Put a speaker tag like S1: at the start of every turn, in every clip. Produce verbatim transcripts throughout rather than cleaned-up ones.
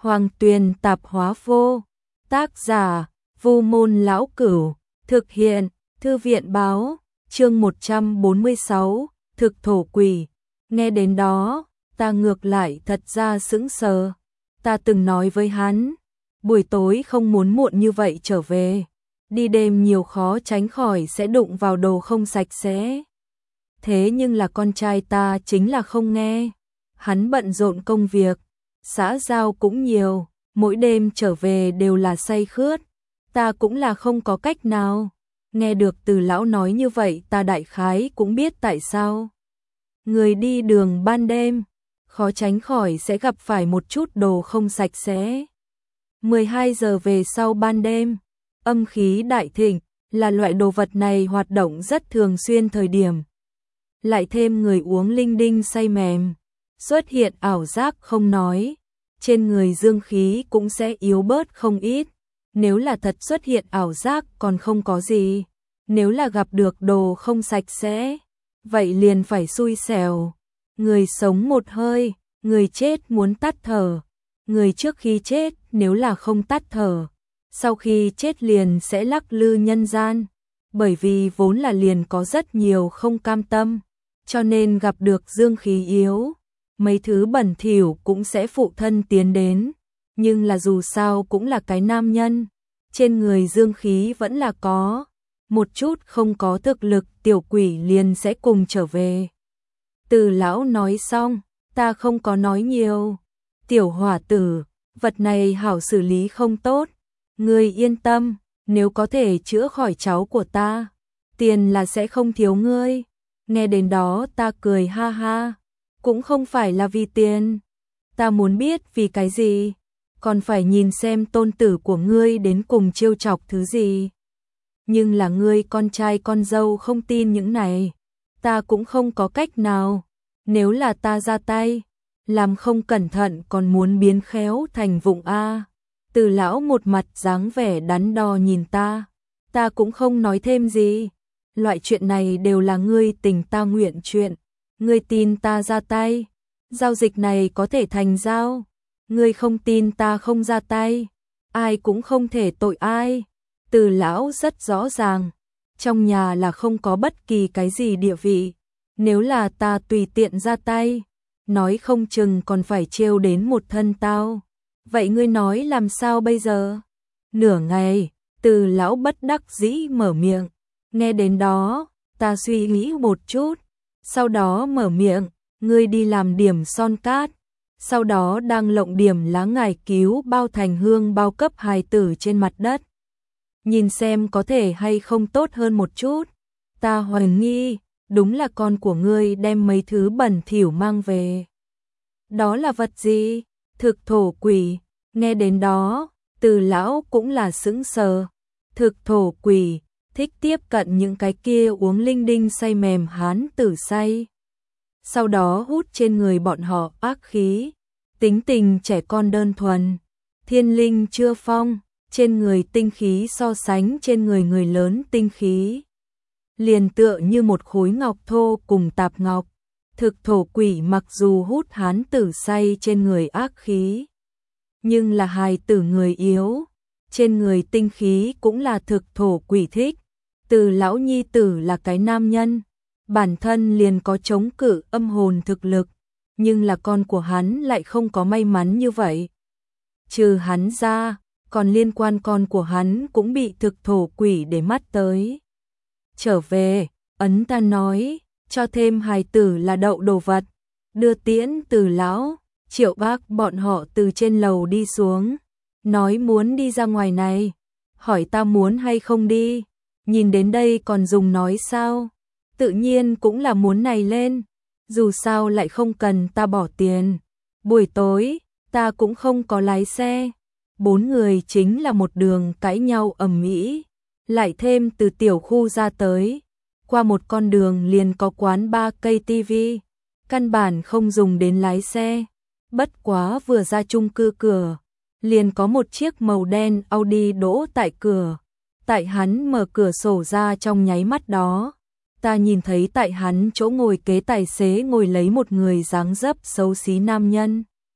S1: Hoàng Tuyền Tạp Hóa Vô. Tác giả: Vu Môn Lão Cửu. Thực hiện: Thư viện báo. Chương một trăm bốn mươi sáu, Thực thổ quỷ. Nghe đến đó, ta ngược lại thật ra sững sờ. Ta từng nói với hắn, buổi tối không muốn muộn như vậy trở về. Đi đêm nhiều khó tránh khỏi sẽ đụng vào đồ không sạch sẽ. Thế nhưng là con trai ta chính là không nghe. Hắn bận rộn công việc, xã giao cũng nhiều, mỗi đêm trở về đều là say khướt. Ta cũng là không có cách nào. Nghe được Từ lão nói như vậy, ta đại khái cũng biết tại sao. Người đi đường ban đêm, khó tránh khỏi sẽ gặp phải một chút đồ không sạch sẽ. mười hai giờ về sau ban đêm, âm khí đại thịnh, là loại đồ vật này hoạt động rất thường xuyên thời điểm. Lại thêm người uống linh đinh say mềm, xuất hiện ảo giác không nói, trên người dương khí cũng sẽ yếu bớt không ít. Nếu là thật xuất hiện ảo giác còn không có gì, nếu là gặp được đồ không sạch sẽ, vậy liền phải xui xẻo. Người sống một hơi, người chết muốn tắt thở. Người trước khi chết nếu là không tắt thở, sau khi chết liền sẽ lắc lư nhân gian. Bởi vì vốn là liền có rất nhiều không cam tâm, cho nên gặp được dương khí yếu, mấy thứ bẩn thỉu cũng sẽ phụ thân tiến đến. Nhưng là dù sao cũng là cái nam nhân, trên người dương khí vẫn là có. Một chút không có thực lực, tiểu quỷ liền sẽ cùng trở về. Từ lão nói xong, ta không có nói nhiều. Tiểu hỏa tử, vật này hảo xử lý không tốt. Ngươi yên tâm, nếu có thể chữa khỏi cháu của ta, tiền là sẽ không thiếu ngươi. Nghe đến đó ta cười ha ha. Cũng không phải là vì tiền. Ta muốn biết vì cái gì. Còn phải nhìn xem tôn tử của ngươi đến cùng trêu chọc thứ gì. Nhưng là ngươi con trai con dâu không tin những này, ta cũng không có cách nào. Nếu là ta ra tay, làm không cẩn thận còn muốn biến khéo thành vụng a. Từ lão một mặt dáng vẻ đắn đo nhìn ta, ta cũng không nói thêm gì. Loại chuyện này đều là ngươi tình ta nguyện chuyện, ngươi tin ta ra tay, giao dịch này có thể thành giao. Ngươi không tin ta không ra tay, ai cũng không thể tội ai. Từ lão rất rõ ràng, trong nhà là không có bất kỳ cái gì địa vị. Nếu là ta tùy tiện ra tay, nói không chừng còn phải trêu đến một thân tao. Vậy ngươi nói làm sao bây giờ? Nửa ngày, Từ lão bất đắc dĩ mở miệng. Nghe đến đó, ta suy nghĩ một chút, sau đó mở miệng, ngươi đi làm điểm son cát. Sau đó đang lộng điểm lá ngải cứu bao thành hương bao cấp hài tử trên mặt đất. Nhìn xem có thể hay không tốt hơn một chút. Ta hoài nghi, đúng là con của ngươi đem mấy thứ bẩn thỉu mang về. Đó là vật gì? Thực thổ quỷ. Nghe đến đó, Từ lão cũng là sững sờ. Thực thổ quỷ, thích tiếp cận những cái kia uống linh đinh say mềm hán tử say. Sau đó hút trên người bọn họ ác khí. Tính tình trẻ con đơn thuần, thiên linh chưa phong, trên người tinh khí so sánh trên người người lớn tinh khí. Liền tựa như một khối ngọc thô cùng tạp ngọc. Thực thổ quỷ mặc dù hút hán tử say trên người ác khí, nhưng là hài tử người yếu, trên người tinh khí cũng là thực thổ quỷ thích. Từ lão nhi tử là cái nam nhân, bản thân liền có chống cự âm hồn thực lực, nhưng là con của hắn lại không có may mắn như vậy. Trừ hắn ra, còn liên quan con của hắn cũng bị thực thổ quỷ để mắt tới. Trở về, ấn ta nói, cho thêm hài tử là đậu đồ vật. Đưa tiễn Từ lão, Triệu bác bọn họ từ trên lầu đi xuống, nói muốn đi ra ngoài này, hỏi ta muốn hay không đi. Nhìn đến đây còn dùng nói sao? Tự nhiên cũng là muốn này lên. Dù sao lại không cần ta bỏ tiền. Buổi tối, ta cũng không có lái xe. Bốn người chính là một đường cãi nhau ầm ĩ. Lại thêm từ tiểu khu ra tới, qua một con đường liền có quán ba cây tivi. Căn bản không dùng đến lái xe. Bất quá vừa ra chung cư cửa, liền có một chiếc màu đen Audi đỗ tại cửa. Tại hắn mở cửa sổ ra trong nháy mắt đó, ta nhìn thấy tại hắn chỗ ngồi kế tài xế ngồi lấy một người dáng dấp xấu xí nam nhân.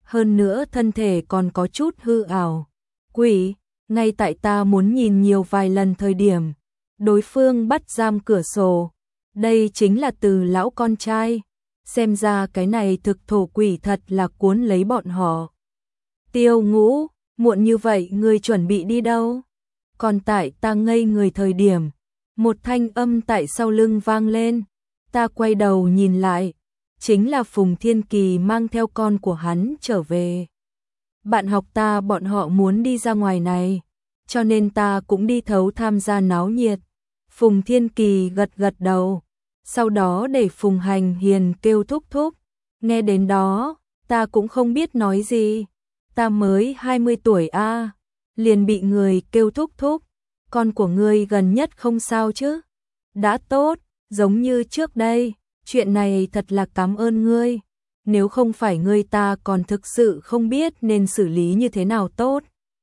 S1: hơn nữa thân thể còn có chút hư ảo. Quỷ, ngay tại ta muốn nhìn nhiều vài lần thời điểm, đối phương bắt giam cửa sổ. Đây chính là Từ lão con trai. Xem ra cái này thực thổ quỷ thật là cuốn lấy bọn họ. Tiêu Ngũ, muộn như vậy ngươi chuẩn bị đi đâu? Còn tại ta ngây người thời điểm, một thanh âm tại sau lưng vang lên. Ta quay đầu nhìn lại, chính là Phùng Thiên Kỳ mang theo con của hắn trở về. Bạn học ta bọn họ muốn đi ra ngoài này, cho nên ta cũng đi thấu tham gia náo nhiệt. Phùng Thiên Kỳ gật gật đầu, sau đó để Phùng Hành Hiền kêu thúc thúc. Nghe đến đó, ta cũng không biết nói gì. Ta mới hai mươi tuổi a, liền bị người kêu thúc thúc. Con của ngươi gần nhất không sao chứ? Đã tốt, giống như trước đây. Chuyện này thật là cảm ơn ngươi. Nếu không phải ngươi ta còn thực sự không biết nên xử lý như thế nào tốt.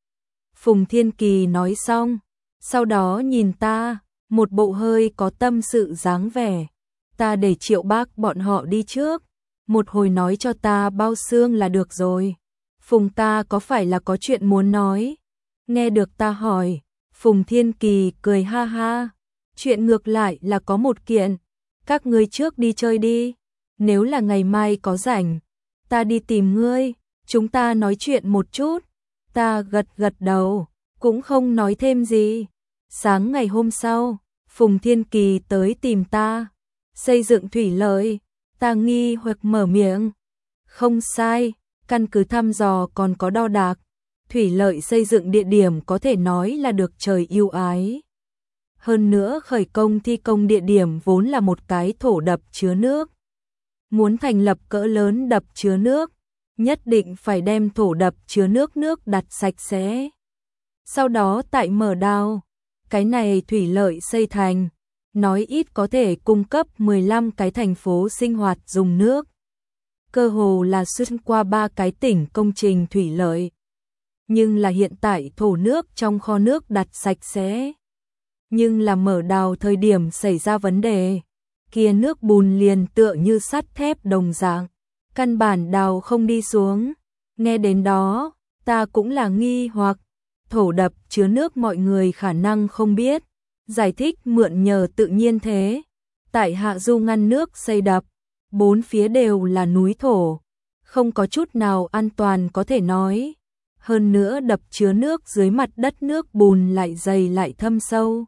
S1: Phùng Thiên Kỳ nói xong, sau đó nhìn ta, một bộ hơi có tâm sự dáng vẻ. Ta để Triệu Bác bọn họ đi trước, một hồi nói cho ta bao xương là được rồi. Phùng ta có phải là có chuyện muốn nói? Nghe được ta hỏi, Phùng Thiên Kỳ cười ha ha. Chuyện ngược lại là có một kiện. Các ngươi trước đi chơi đi. Nếu là ngày mai có rảnh, ta đi tìm ngươi, chúng ta nói chuyện một chút. Ta gật gật đầu, cũng không nói thêm gì. Sáng ngày hôm sau, Phùng Thiên Kỳ tới tìm ta. Xây dựng thủy lợi, ta nghi hoặc mở miệng. Không sai, căn cứ thăm dò còn có đo đạc. Thủy lợi xây dựng địa điểm có thể nói là được trời ưu ái. Hơn nữa khởi công thi công địa điểm vốn là một cái thổ đập chứa nước. Muốn thành lập cỡ lớn đập chứa nước, nhất định phải đem thổ đập chứa nước nước đặt sạch sẽ. Sau đó tại mở đào, cái này thủy lợi xây thành, nói ít có thể cung cấp mười lăm cái thành phố sinh hoạt dùng nước. Cơ hồ là xuyên qua ba cái tỉnh công trình thủy lợi. Nhưng là hiện tại thổ nước trong kho nước đặt sạch sẽ. Nhưng là mở đào thời điểm xảy ra vấn đề, kia nước bùn liền tựa như sắt thép đồng dạng, căn bản đào không đi xuống. Nghe đến đó, ta cũng là nghi hoặc, thổ đập chứa nước mọi người khả năng không biết, giải thích mượn nhờ tự nhiên thế. Tại hạ du ngăn nước xây đập, bốn phía đều là núi thổ, không có chút nào an toàn có thể nói. Hơn nữa đập chứa nước dưới mặt đất nước bùn lại dày lại thâm sâu.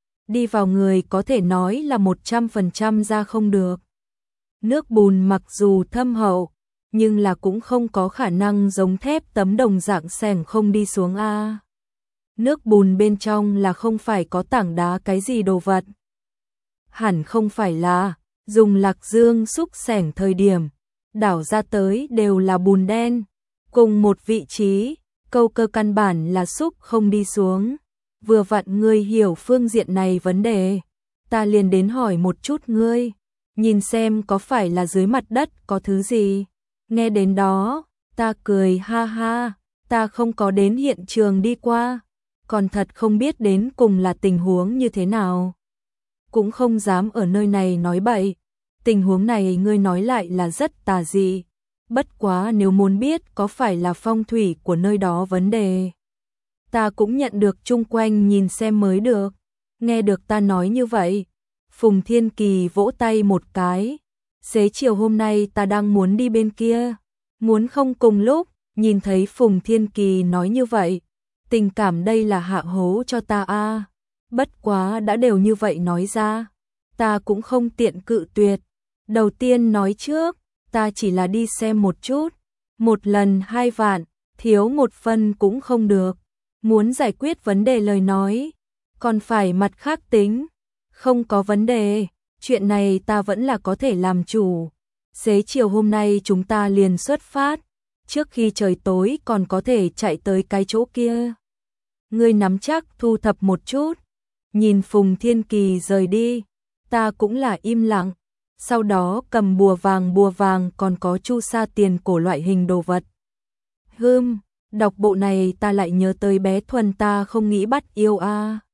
S1: Đi vào người có thể nói là một trăm phần trăm ra không được. Nước bùn mặc dù thâm hậu, nhưng là cũng không có khả năng giống thép tấm đồng dạng xẻng không đi xuống a. Nước bùn bên trong là không phải có tảng đá cái gì đồ vật. Hẳn không phải là dùng lạc dương xúc xẻng thời điểm, đảo ra tới đều là bùn đen. Cùng một vị trí, câu cơ căn bản là xúc không đi xuống. Vừa vặn ngươi hiểu phương diện này vấn đề, ta liền đến hỏi một chút ngươi, nhìn xem có phải là dưới mặt đất có thứ gì. Nghe đến đó, ta cười ha ha, ta không có đến hiện trường đi qua, còn thật không biết đến cùng là tình huống như thế nào. Cũng không dám ở nơi này nói bậy, tình huống này ngươi nói lại là rất tà dị. Bất quá nếu muốn biết có phải là phong thủy của nơi đó vấn đề, ta cũng nhận được chung quanh nhìn xem mới được. Nghe được ta nói như vậy, Phùng Thiên Kỳ vỗ tay một cái. Xế chiều hôm nay ta đang muốn đi bên kia, muốn không cùng lúc. Nhìn thấy Phùng Thiên Kỳ nói như vậy, tình cảm đây là hạ hố cho ta a. Bất quá đã đều như vậy nói ra, ta cũng không tiện cự tuyệt. Đầu tiên nói trước, ta chỉ là đi xem một chút, một lần hai vạn, thiếu một phần cũng không được. Muốn giải quyết vấn đề lời nói, còn phải mặt khác tính. Không có vấn đề, chuyện này ta vẫn là có thể làm chủ. Xế chiều hôm nay chúng ta liền xuất phát, trước khi trời tối còn có thể chạy tới cái chỗ kia. Ngươi nắm chắc thu thập một chút. Nhìn Phùng Thiên Kỳ rời đi, ta cũng là im lặng. Sau đó cầm bùa vàng bùa vàng còn có chu sa tiền cổ loại hình đồ vật. Hừm, đọc bộ này ta lại nhớ tới bé Thuần ta không nghĩ bắt yêu a.